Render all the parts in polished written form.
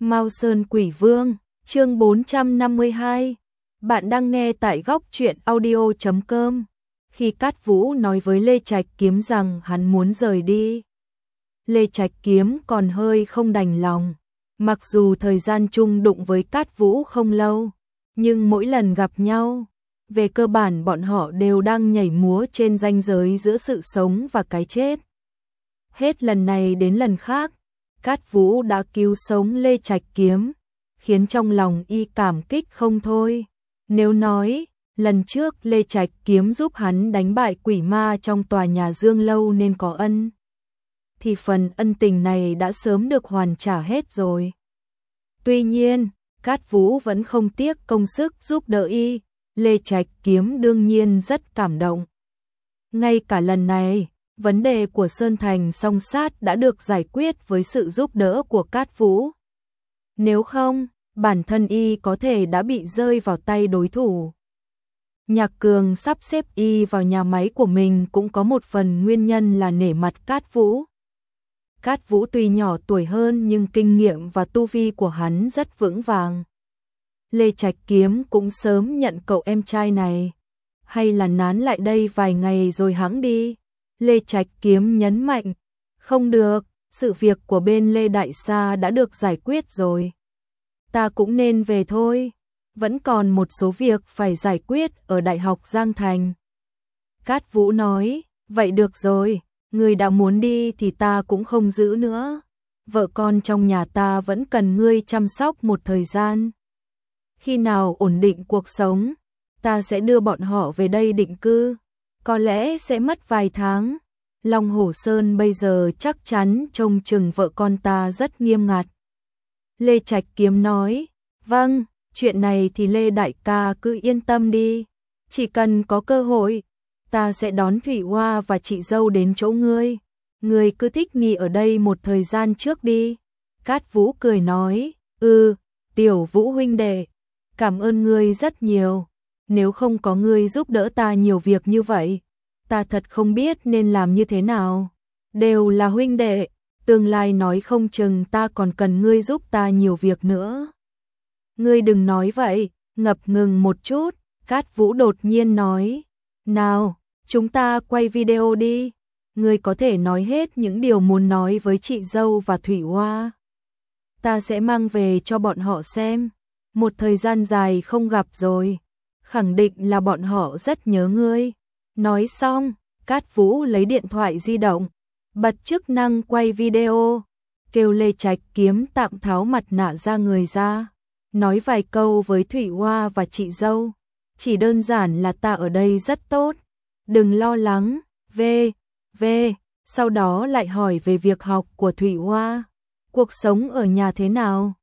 Mao Sơn Quỷ Vương, chương 452. Bạn đang nghe tại góc truyện audio.com. Khi Cát Vũ nói với Lê Trạch Kiếm rằng hắn muốn rời đi, Lê Trạch Kiếm còn hơi không đành lòng. Mặc dù thời gian chung đụng với Cát Vũ không lâu, nhưng mỗi lần gặp nhau, về cơ bản bọn họ đều đang nhảy múa trên ranh giới giữa sự sống và cái chết. Hết lần này đến lần khác, Cát Vũ đã cứu sống Lê Trạch Kiếm, khiến trong lòng y cảm kích không thôi. Nếu nói, lần trước Lê Trạch Kiếm giúp hắn đánh bại quỷ ma trong tòa nhà Dương Lâu nên có ân, thì phần ân tình này đã sớm được hoàn trả hết rồi. Tuy nhiên, Cát Vũ vẫn không tiếc công sức giúp đỡ y, Lê Trạch Kiếm đương nhiên rất cảm động. Ngay cả lần này, vấn đề của Sơn Thành Song Sát đã được giải quyết với sự giúp đỡ của Cát Vũ. Nếu không, bản thân y có thể đã bị rơi vào tay đối thủ. Nhạc Cường sắp xếp y vào nhà máy của mình cũng có một phần nguyên nhân là nể mặt Cát Vũ. Cát Vũ tuy nhỏ tuổi hơn nhưng kinh nghiệm và tu vi của hắn rất vững vàng. Lê Trạch Kiếm cũng sớm nhận cậu em trai này. Hay là nán lại đây vài ngày rồi hẵng đi. Lê Trạch Kiếm nhấn mạnh. Không được, sự việc của bên Lê Đại Sa đã được giải quyết rồi. Ta cũng nên về thôi. Vẫn còn một số việc phải giải quyết ở Đại học Giang Thành. Cát Vũ nói, vậy được rồi, ngươi đã muốn đi thì ta cũng không giữ nữa. Vợ con trong nhà ta vẫn cần ngươi chăm sóc một thời gian. Khi nào ổn định cuộc sống, ta sẽ đưa bọn họ về đây định cư. Có lẽ sẽ mất vài tháng. Long Hổ Sơn bây giờ chắc chắn trông chừng vợ con ta rất nghiêm ngặt. Lê Trạch Kiếm nói, vâng, chuyện này thì Lê Đại ca cứ yên tâm đi. Chỉ cần có cơ hội, ta sẽ đón Thủy Hoa và chị dâu đến chỗ ngươi. Ngươi cứ thích nghỉ ở đây một thời gian trước đi. Cát Vũ cười nói, Tiểu Vũ huynh đệ, cảm ơn ngươi rất nhiều. Nếu không có ngươi giúp đỡ ta nhiều việc như vậy, ta thật không biết nên làm như thế nào. Đều là huynh đệ, tương lai nói không chừng ta còn cần ngươi giúp ta nhiều việc nữa. Ngươi đừng nói vậy, ngập ngừng một chút, Cát Vũ đột nhiên nói. Nào, chúng ta quay video đi. Ngươi có thể nói hết những điều muốn nói với chị dâu và Thủy Hoa. Ta sẽ mang về cho bọn họ xem. Một thời gian dài không gặp rồi, khẳng định là bọn họ rất nhớ ngươi. Nói xong, Cát Vũ lấy điện thoại di động, bật chức năng quay video, kêu Lê Trạch Kiếm tạm tháo mặt nạ ra người ra, nói vài câu với Thủy Hoa và chị dâu. Chỉ đơn giản là ta ở đây rất tốt, đừng lo lắng, sau đó lại hỏi về việc học của Thủy Hoa, cuộc sống ở nhà thế nào,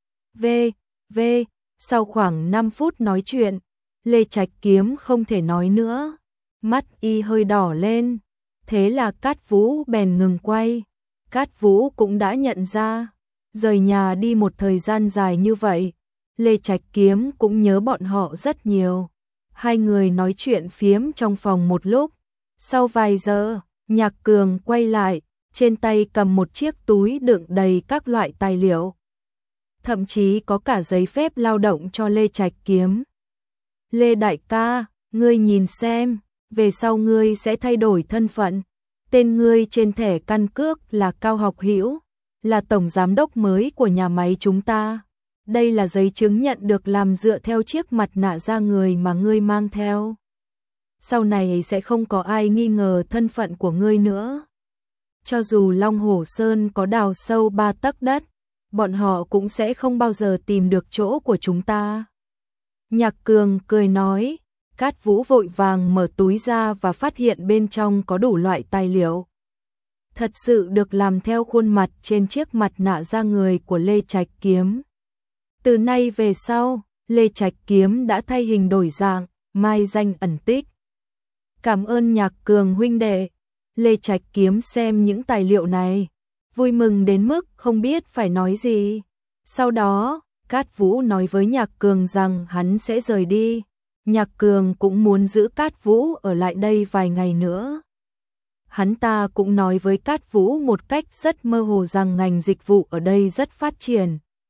Sau khoảng 5 phút nói chuyện, Lê Trạch Kiếm không thể nói nữa, mắt y hơi đỏ lên, thế là Cát Vũ bèn ngừng quay. Cát Vũ cũng đã nhận ra, rời nhà đi một thời gian dài như vậy, Lê Trạch Kiếm cũng nhớ bọn họ rất nhiều. Hai người nói chuyện phiếm trong phòng một lúc, sau vài giờ, Nhạc Cường quay lại, trên tay cầm một chiếc túi đựng đầy các loại tài liệu. Thậm chí có cả giấy phép lao động cho Lê Trạch Kiếm. Lê Đại ca, ngươi nhìn xem, về sau ngươi sẽ thay đổi thân phận. Tên ngươi trên thẻ căn cước là Cao Học Hữu, là tổng giám đốc mới của nhà máy chúng ta. Đây là giấy chứng nhận được làm dựa theo chiếc mặt nạ da người mà ngươi mang theo. Sau này sẽ không có ai nghi ngờ thân phận của ngươi nữa. Cho dù Long Hổ Sơn có đào sâu 3 tấc đất, bọn họ cũng sẽ không bao giờ tìm được chỗ của chúng ta. Nhạc Cường cười nói. Cát Vũ vội vàng mở túi ra và phát hiện bên trong có đủ loại tài liệu. Thật sự được làm theo khuôn mặt trên chiếc mặt nạ da người của Lê Trạch Kiếm. Từ nay về sau, Lê Trạch Kiếm đã thay hình đổi dạng, mai danh ẩn tích. Cảm ơn Nhạc Cường huynh đệ. Lê Trạch Kiếm xem những tài liệu này, vui mừng đến mức không biết phải nói gì. Sau đó, Cát Vũ nói với Nhạc Cường rằng hắn sẽ rời đi. Nhạc Cường cũng muốn giữ Cát Vũ ở lại đây vài ngày nữa. Hắn ta cũng nói với Cát Vũ một cách rất mơ hồ rằng ngành dịch vụ ở đây rất phát triển.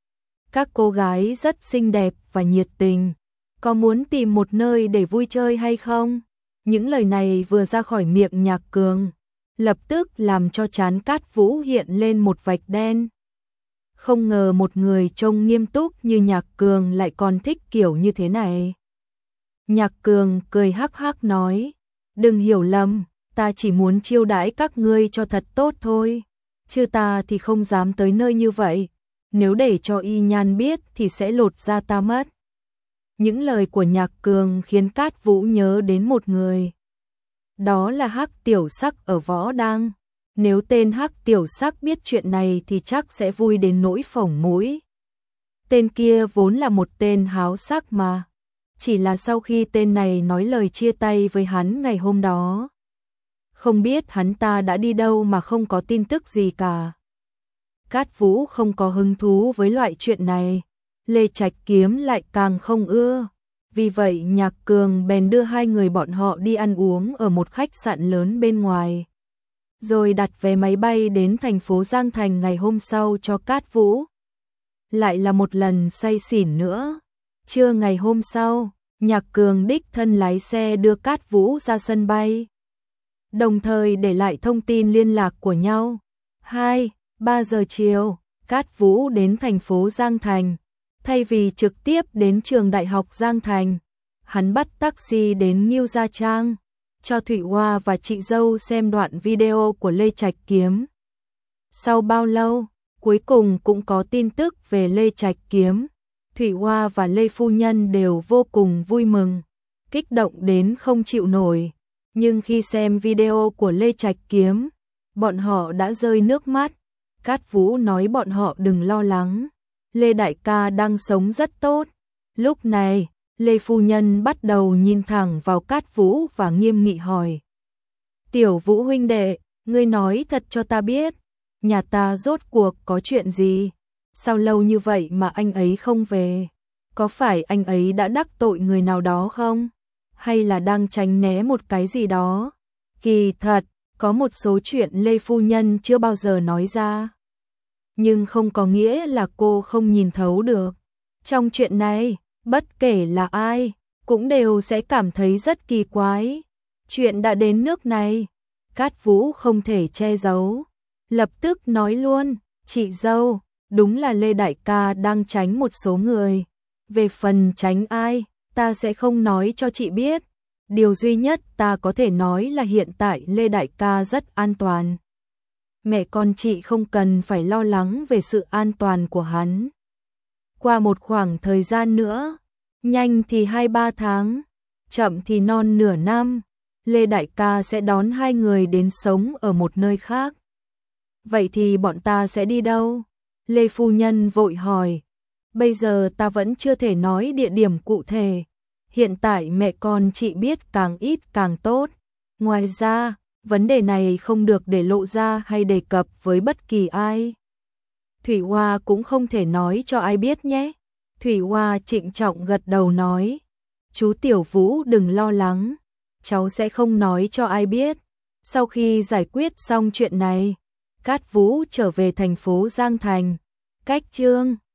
Các cô gái rất xinh đẹp và nhiệt tình. Có muốn tìm một nơi để vui chơi hay không? Những lời này vừa ra khỏi miệng Nhạc Cường, lập tức làm cho trán Cát Vũ hiện lên một vạch đen. Không ngờ một người trông nghiêm túc như Nhạc Cường lại còn thích kiểu như thế này. Nhạc Cường cười hắc hắc nói, đừng hiểu lầm, ta chỉ muốn chiêu đãi các ngươi cho thật tốt thôi, chứ ta thì không dám tới nơi như vậy, nếu để cho Y Nhan biết thì sẽ lột da ta mất. Những lời của Nhạc Cường khiến Cát Vũ nhớ đến một người. Đó là Hắc Tiểu Sắc ở Võ Đăng. Nếu tên Hắc Tiểu Sắc biết chuyện này thì chắc sẽ vui đến nỗi phồng mũi. Tên kia vốn là một tên háo sắc mà. Chỉ là sau khi tên này nói lời chia tay với hắn ngày hôm đó, không biết hắn ta đã đi đâu mà không có tin tức gì cả. Cát Vũ không có hứng thú với loại chuyện này, Lê Trạch Kiếm lại càng không ưa. Vì vậy Nhạc Cường bèn đưa hai người bọn họ đi ăn uống ở một khách sạn lớn bên ngoài, rồi đặt vé máy bay đến thành phố Giang Thành ngày hôm sau cho Cát Vũ. Lại là một lần say xỉn nữa. Trưa ngày hôm sau, Nhạc Cường đích thân lái xe đưa Cát Vũ ra sân bay, đồng thời để lại thông tin liên lạc của nhau. 2-3 giờ chiều, Cát Vũ đến thành phố Giang Thành. Thay vì trực tiếp đến trường đại học Giang Thành, hắn bắt taxi đến Ngưu Gia Trang, cho Thụy Hoa và chị dâu xem đoạn video của Lê Trạch Kiếm. Sau bao lâu, cuối cùng cũng có tin tức về Lê Trạch Kiếm. Thụy Hoa và Lê Phu Nhân đều vô cùng vui mừng, kích động đến không chịu nổi. Nhưng khi xem video của Lê Trạch Kiếm, bọn họ đã rơi nước mắt. Cát Vũ nói bọn họ đừng lo lắng, Lê đại ca đang sống rất tốt. Lúc này, Lê Phu Nhân bắt đầu nhìn thẳng vào Cát Vũ và nghiêm nghị hỏi. Tiểu Vũ huynh đệ, ngươi nói thật cho ta biết, nhà ta rốt cuộc có chuyện gì? Sao lâu như vậy mà anh ấy không về? Có phải anh ấy đã đắc tội người nào đó không? Hay là đang tránh né một cái gì đó? Kỳ thật, có một số chuyện Lê Phu Nhân chưa bao giờ nói ra, nhưng không có nghĩa là cô không nhìn thấu được. Trong chuyện này, bất kể là ai, cũng đều sẽ cảm thấy rất kỳ quái. Chuyện đã đến nước này, Cát Vũ không thể che giấu, lập tức nói luôn, chị dâu, đúng là Lê đại ca đang tránh một số người. Về phần tránh ai, ta sẽ không nói cho chị biết. Điều duy nhất ta có thể nói là hiện tại Lê đại ca rất an toàn. Mẹ con chị không cần phải lo lắng về sự an toàn của hắn. Qua một khoảng thời gian nữa, nhanh thì 2-3 tháng, chậm thì non nửa năm, Lê đại ca sẽ đón hai người đến sống ở một nơi khác. Vậy thì bọn ta sẽ đi đâu? Lê Phu Nhân vội hỏi. Bây giờ ta vẫn chưa thể nói địa điểm cụ thể. Hiện tại mẹ con chị biết càng ít càng tốt. Ngoài ra, vấn đề này không được để lộ ra hay đề cập với bất kỳ ai. Thụy Hoa cũng không thể nói cho ai biết nhé. Thụy Hoa trịnh trọng gật đầu nói. Chú Tiểu Vũ đừng lo lắng, cháu sẽ không nói cho ai biết. Sau khi giải quyết xong chuyện này, Cát Vũ trở về thành phố Giang Thành. Cách chương